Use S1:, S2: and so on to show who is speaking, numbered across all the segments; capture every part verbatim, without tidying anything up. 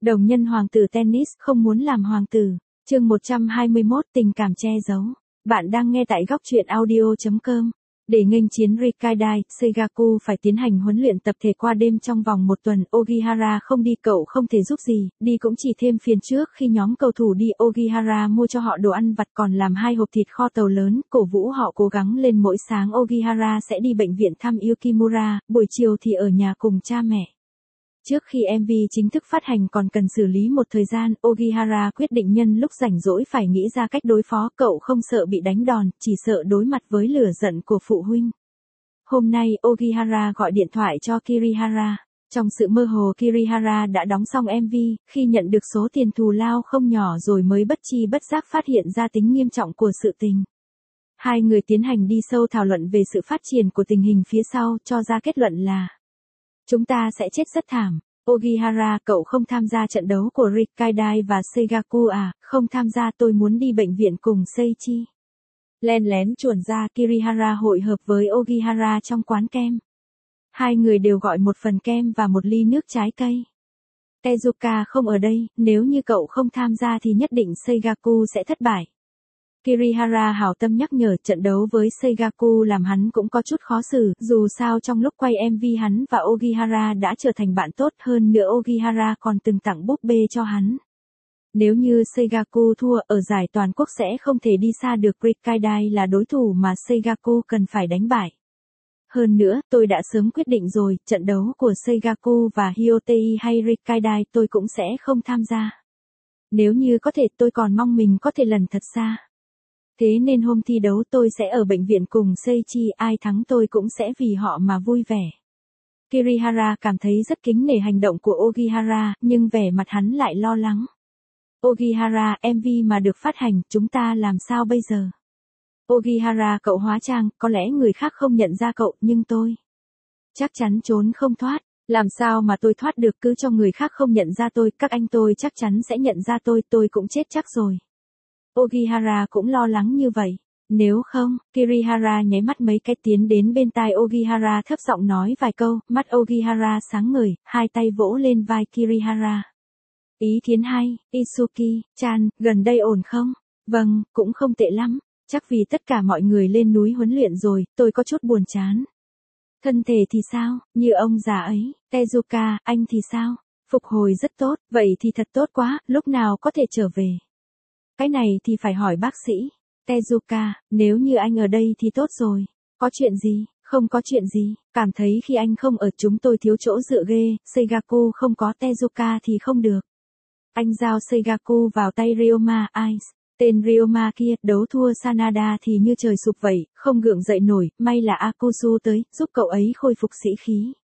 S1: Đồng nhân hoàng tử tennis không muốn làm hoàng tử. Chương một trăm hai mươi mốt tình cảm che giấu. Bạn đang nghe tại góc truyện audio chấm com. Để nghênh chiến Rikidai, Seigaku phải tiến hành huấn luyện tập thể qua đêm trong vòng một tuần. Ogihara không đi, cậu không thể giúp gì, đi cũng chỉ thêm phiền. Trước khi nhóm cầu thủ đi, Ogihara mua cho họ đồ ăn vặt, còn làm hai hộp thịt kho tàu lớn, cổ vũ họ cố gắng lên. Mỗi sáng Ogihara sẽ đi bệnh viện thăm Yukimura, buổi chiều thì ở nhà cùng cha mẹ. Trước khi em vê chính thức phát hành còn cần xử lý một thời gian, Ogihara quyết định nhân lúc rảnh rỗi phải nghĩ ra cách đối phó. Cậu không sợ bị đánh đòn, chỉ sợ đối mặt với lửa giận của phụ huynh. Hôm nay Ogihara gọi điện thoại cho Kirihara. Trong sự mơ hồ, Kirihara đã đóng xong em vê, khi nhận được số tiền thù lao không nhỏ rồi mới bất chi bất giác phát hiện ra tính nghiêm trọng của sự tình. Hai người tiến hành đi sâu thảo luận về sự phát triển của tình hình phía sau, cho ra kết luận là chúng ta sẽ chết rất thảm. Ogihara, cậu không tham gia trận đấu của Rikidai và Seigaku à? Không tham gia, tôi muốn đi bệnh viện cùng Seichi. Len lén chuồn ra, Kirihara hội hợp với Ogihara trong quán kem. Hai người đều gọi một phần kem và một ly nước trái cây. Tezuka không ở đây, nếu như cậu không tham gia thì nhất định Seigaku sẽ thất bại. Kirihara hảo tâm nhắc nhở, trận đấu với Seigaku làm hắn cũng có chút khó xử, dù sao trong lúc quay em vê hắn và Ogihara đã trở thành bạn tốt, hơn nữa Ogihara còn từng tặng búp bê cho hắn. Nếu như Seigaku thua, ở giải toàn quốc sẽ không thể đi xa được. Rikidai là đối thủ mà Seigaku cần phải đánh bại. Hơn nữa, tôi đã sớm quyết định rồi, trận đấu của Seigaku và Hyotei hay Rikidai tôi cũng sẽ không tham gia. Nếu như có thể, tôi còn mong mình có thể lần thật xa. Thế nên hôm thi đấu tôi sẽ ở bệnh viện cùng Seichi, ai thắng tôi cũng sẽ vì họ mà vui vẻ. Kirihara cảm thấy rất kính nể hành động của Ogihara, nhưng vẻ mặt hắn lại lo lắng. Ogihara, em vê mà được phát hành, chúng ta làm sao bây giờ? Ogihara, cậu hóa trang, có lẽ người khác không nhận ra cậu, nhưng tôi chắc chắn trốn không thoát. Làm sao mà tôi thoát được, cứ cho người khác không nhận ra tôi, các anh tôi chắc chắn sẽ nhận ra tôi, tôi cũng chết chắc rồi. Ogihara cũng lo lắng như vậy. Nếu không, Kirihara nháy mắt mấy cái tiến đến bên tai Ogihara thấp giọng nói vài câu, mắt Ogihara sáng ngời, hai tay vỗ lên vai Kirihara. Ý kiến hay, Isuki-chan, gần đây ổn không? Vâng, cũng không tệ lắm, chắc vì tất cả mọi người lên núi huấn luyện rồi, tôi có chút buồn chán. Thân thể thì sao, như ông già ấy? Tezuka, anh thì sao? Phục hồi rất tốt, vậy thì thật tốt quá, lúc nào có thể trở về? Cái này thì phải hỏi bác sĩ. Tezuka, nếu như anh ở đây thì tốt rồi. Có chuyện gì? Không có chuyện gì, cảm thấy khi anh không ở chúng tôi thiếu chỗ dựa ghê. Seigaku không có Tezuka thì không được. Anh giao Seigaku vào tay Ryoma Ice. Tên Ryoma kia, đấu thua Sanada thì như trời sụp vậy, không gượng dậy nổi, may là Akusu tới, giúp cậu ấy khôi phục sĩ khí.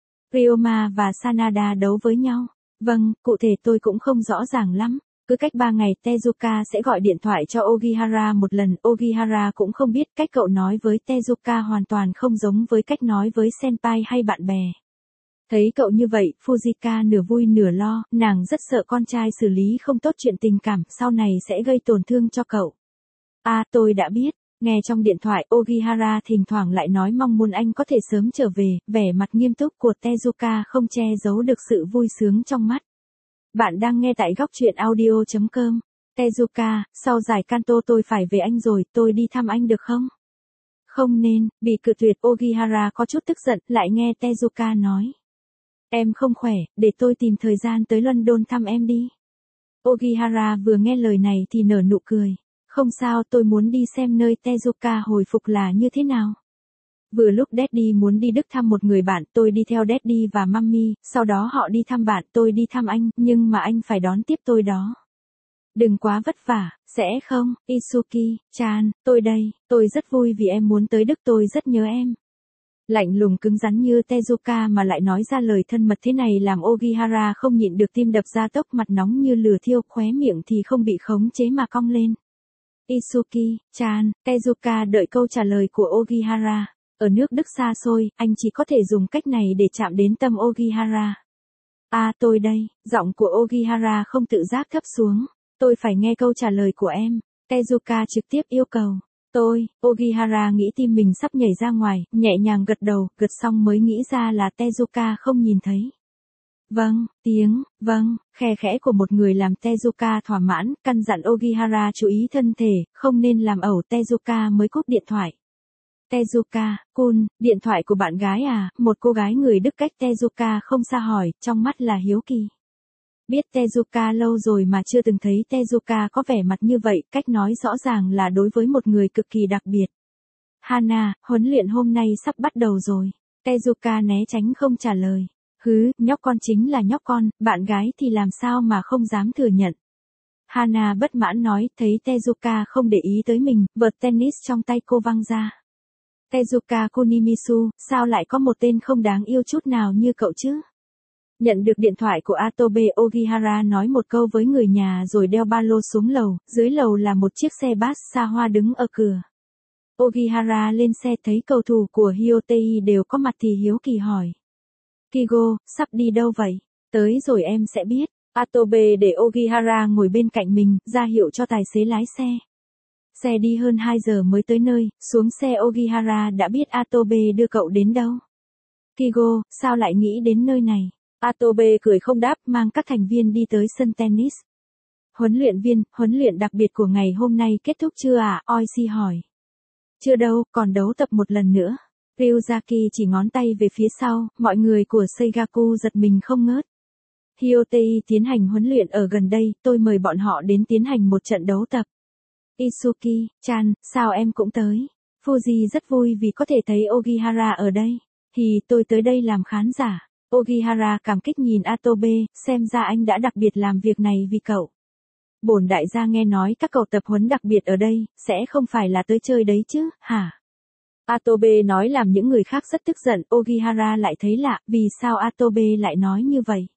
S1: Ryoma và Sanada đấu với nhau. Vâng, cụ thể tôi cũng không rõ ràng lắm. Cứ cách ba ngày Tezuka sẽ gọi điện thoại cho Ogihara một lần. Ogihara cũng không biết cách cậu nói với Tezuka hoàn toàn không giống với cách nói với senpai hay bạn bè. Thấy cậu như vậy, Fujika nửa vui nửa lo, nàng rất sợ con trai xử lý không tốt chuyện tình cảm, sau này sẽ gây tổn thương cho cậu. À, tôi đã biết. Nghe trong điện thoại, Ogihara thỉnh thoảng lại nói mong muốn anh có thể sớm trở về, vẻ mặt nghiêm túc của Tezuka không che giấu được sự vui sướng trong mắt. Bạn đang nghe tại góc truyện audio chấm com. Tezuka, sau giải Kanto tôi phải về anh rồi, tôi đi thăm anh được không? Không nên, bị cự tuyệt. Ogihara có chút tức giận, lại nghe Tezuka nói. Em không khỏe, để tôi tìm thời gian tới London thăm em đi. Ogihara vừa nghe lời này thì nở nụ cười. Không sao, tôi muốn đi xem nơi Tezuka hồi phục là như thế nào. Vừa lúc Daddy muốn đi Đức thăm một người bạn, tôi đi theo Daddy và Mummy, sau đó họ đi thăm bạn, tôi đi thăm anh, nhưng mà anh phải đón tiếp tôi đó. Đừng quá vất vả, sẽ không, Isuki-chan, tôi đây, tôi rất vui vì em muốn tới Đức, tôi rất nhớ em. Lạnh lùng cứng rắn như Tezuka mà lại nói ra lời thân mật thế này làm Ogihara không nhịn được tim đập ra tốc, mặt nóng như lửa thiêu, khóe miệng thì không bị khống chế mà cong lên. Isuki-chan, Tezuka đợi câu trả lời của Ogihara. Ở nước Đức xa xôi, anh chỉ có thể dùng cách này để chạm đến tâm Ogihara. À, tôi đây, giọng của Ogihara không tự giác thấp xuống. Tôi phải nghe câu trả lời của em. Tezuka trực tiếp yêu cầu. Tôi, Ogihara nghĩ tim mình sắp nhảy ra ngoài, nhẹ nhàng gật đầu, gật xong mới nghĩ ra là Tezuka không nhìn thấy. Vâng, tiếng, vâng, khe khẽ của một người làm Tezuka thỏa mãn, căn dặn Ogihara chú ý thân thể, không nên làm ẩu. Tezuka mới cúp điện thoại. Tezuka, Kun, điện thoại của bạn gái à? Một cô gái người Đức cách Tezuka không xa hỏi, trong mắt là hiếu kỳ. Biết Tezuka lâu rồi mà chưa từng thấy Tezuka có vẻ mặt như vậy, cách nói rõ ràng là đối với một người cực kỳ đặc biệt. Hana, huấn luyện hôm nay sắp bắt đầu rồi. Tezuka né tránh không trả lời. Hứ, nhóc con chính là nhóc con, bạn gái thì làm sao mà không dám thừa nhận. Hana bất mãn nói, thấy Tezuka không để ý tới mình, vợt tennis trong tay cô văng ra. Tezuka Kunimisu, sao lại có một tên không đáng yêu chút nào như cậu chứ? Nhận được điện thoại của Atobe, Ogihara nói một câu với người nhà rồi đeo ba lô xuống lầu, dưới lầu là một chiếc xe bus xa hoa đứng ở cửa. Ogihara lên xe thấy cầu thủ của Hyotei đều có mặt thì hiếu kỳ hỏi. Kigo, sắp đi đâu vậy? Tới rồi em sẽ biết. Atobe để Ogihara ngồi bên cạnh mình, ra hiệu cho tài xế lái xe. Xe đi hơn hai giờ mới tới nơi, xuống xe Ogihara đã biết Atobe đưa cậu đến đâu. Kigo, sao lại nghĩ đến nơi này? Atobe cười không đáp, mang các thành viên đi tới sân tennis. Huấn luyện viên, huấn luyện đặc biệt của ngày hôm nay kết thúc chưa à? Oishi hỏi. Chưa đâu, còn đấu tập một lần nữa. Ryuzaki chỉ ngón tay về phía sau, mọi người của Seigaku giật mình không ngớt. Hyotei tiến hành huấn luyện ở gần đây, tôi mời bọn họ đến tiến hành một trận đấu tập. Isuki, chan, sao em cũng tới? Fuji rất vui vì có thể thấy Ogihara ở đây. Thì tôi tới đây làm khán giả. Ogihara cảm kích nhìn Atobe, xem ra anh đã đặc biệt làm việc này vì cậu. Bổn đại gia nghe nói các cậu tập huấn đặc biệt ở đây, sẽ không phải là tới chơi đấy chứ, hả? Atobe nói làm những người khác rất tức giận, Ogihara lại thấy lạ, vì sao Atobe lại nói như vậy?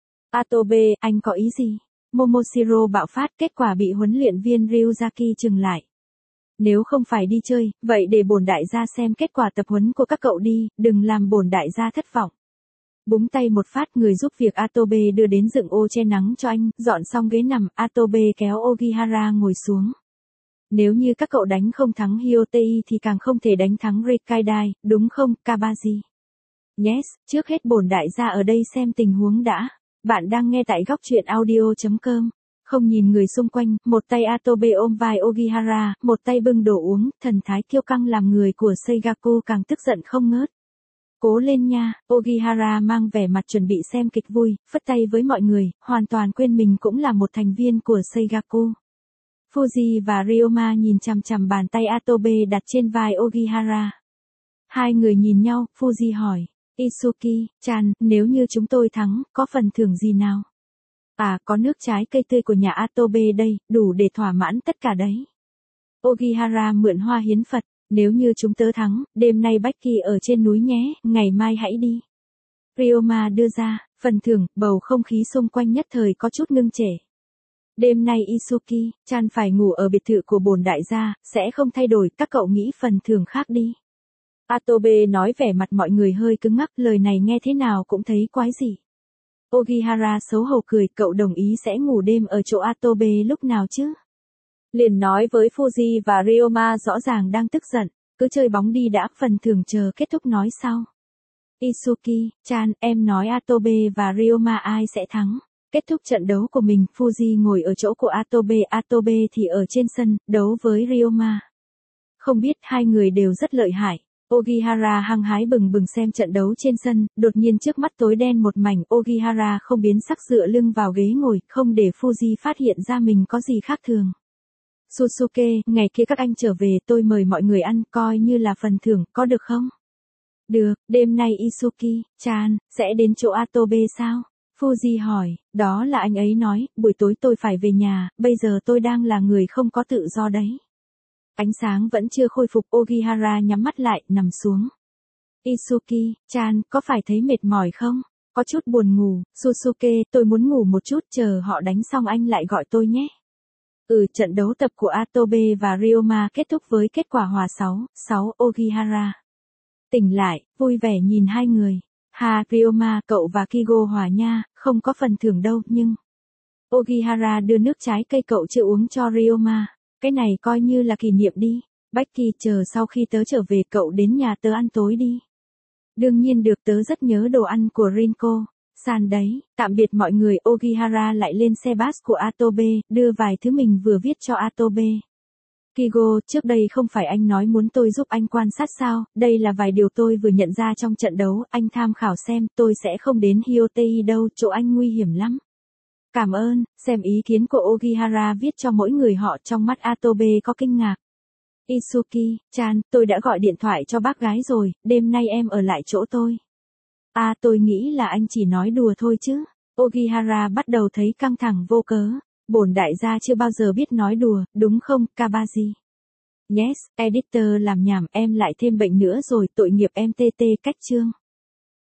S1: Atobe, anh có ý gì? Momoshiro bạo phát, kết quả bị huấn luyện viên Ryuzaki trừng lại. Nếu không phải đi chơi, vậy để bổn đại gia xem kết quả tập huấn của các cậu đi, đừng làm bổn đại gia thất vọng. Búng tay một phát, người giúp việc Atobe đưa đến dựng ô che nắng cho anh, dọn xong ghế nằm, Atobe kéo Ogihara ngồi xuống. Nếu như các cậu đánh không thắng Hyotei thì càng không thể đánh thắng Rikkaidai, đúng không, Kabaji? Yes, trước hết bổn đại gia ở đây xem tình huống đã. Bạn đang nghe tại góc truyện audio chấm com. Không nhìn người xung quanh, một tay Atobe ôm vai Ogihara, một tay bưng đồ uống, thần thái kiêu căng làm người của Seigaku càng tức giận không ngớt. Cố lên nha, Ogihara mang vẻ mặt chuẩn bị xem kịch vui, phất tay với mọi người, hoàn toàn quên mình cũng là một thành viên của Seigaku. Fuji và Ryoma nhìn chằm chằm bàn tay Atobe đặt trên vai Ogihara. Hai người nhìn nhau, Fuji hỏi, Isuki, chan, nếu như chúng tôi thắng, có phần thưởng gì nào? À, có nước trái cây tươi của nhà Atobe đây, đủ để thỏa mãn tất cả đấy. Ogihara mượn hoa hiến Phật, nếu như chúng tớ thắng, đêm nay Becky ở trên núi nhé, ngày mai hãy đi. Ryoma đưa ra, phần thưởng, bầu không khí xung quanh nhất thời có chút ngưng trệ. Đêm nay Isuki, chan phải ngủ ở biệt thự của bổn đại gia, sẽ không thay đổi, các cậu nghĩ phần thưởng khác đi. Atobe nói vẻ mặt mọi người hơi cứng ngắc, lời này nghe thế nào cũng thấy quái dị. Ogihara xấu hổ cười, cậu đồng ý sẽ ngủ đêm ở chỗ Atobe lúc nào chứ? Liền nói với Fuji và Ryoma rõ ràng đang tức giận, cứ chơi bóng đi đã, phần thưởng chờ kết thúc nói sau. Isuki, chan, em nói Atobe và Ryoma ai sẽ thắng? Kết thúc trận đấu của mình, Fuji ngồi ở chỗ của Atobe, Atobe thì ở trên sân, đấu với Ryoma. Không biết hai người đều rất lợi hại. Ogihara hăng hái bừng bừng xem trận đấu trên sân, đột nhiên trước mắt tối đen một mảnh, Ogihara không biến sắc dựa lưng vào ghế ngồi, không để Fuji phát hiện ra mình có gì khác thường. Susuke, ngày kia các anh trở về tôi mời mọi người ăn, coi như là phần thưởng, có được không? Được, đêm nay Isuki, chan, sẽ đến chỗ Atobe sao? Fuji hỏi, đó là anh ấy nói, buổi tối tôi phải về nhà, bây giờ tôi đang là người không có tự do đấy. Ánh sáng vẫn chưa khôi phục, Ogihara nhắm mắt lại, nằm xuống. Isuki, chan, có phải thấy mệt mỏi không? Có chút buồn ngủ, Susuke, tôi muốn ngủ một chút, chờ họ đánh xong anh lại gọi tôi nhé. Ừ, trận đấu tập của Atobe và Ryoma kết thúc với kết quả hòa sáu sáu, Ogihara tỉnh lại, vui vẻ nhìn hai người. Ha, Ryoma, cậu và Kigo hòa nha, không có phần thưởng đâu, nhưng... Ogihara đưa nước trái cây cậu chưa uống cho Ryoma. Cái này coi như là kỷ niệm đi. Becky, chờ sau khi tớ trở về cậu đến nhà tớ ăn tối đi. Đương nhiên được, tớ rất nhớ đồ ăn của Rinko. San đấy, tạm biệt mọi người. Ogihara lại lên xe bus của Atobe, đưa vài thứ mình vừa viết cho Atobe. Kigo, trước đây không phải anh nói muốn tôi giúp anh quan sát sao, đây là vài điều tôi vừa nhận ra trong trận đấu, anh tham khảo xem, tôi sẽ không đến Hyotei đâu, chỗ anh nguy hiểm lắm. Cảm ơn, xem ý kiến của Ogihara viết cho mỗi người họ. Trong mắt Atobe có kinh ngạc. Itsuki-chan, tôi đã gọi điện thoại cho bác gái rồi, đêm nay em ở lại chỗ tôi. À, tôi nghĩ là anh chỉ nói đùa thôi chứ. Ogihara bắt đầu thấy căng thẳng vô cớ. Bổn đại gia chưa bao giờ biết nói đùa, đúng không, Kabaji? Yes, editor làm nhảm, em lại thêm bệnh nữa rồi, tội nghiệp em tê tê cách chương.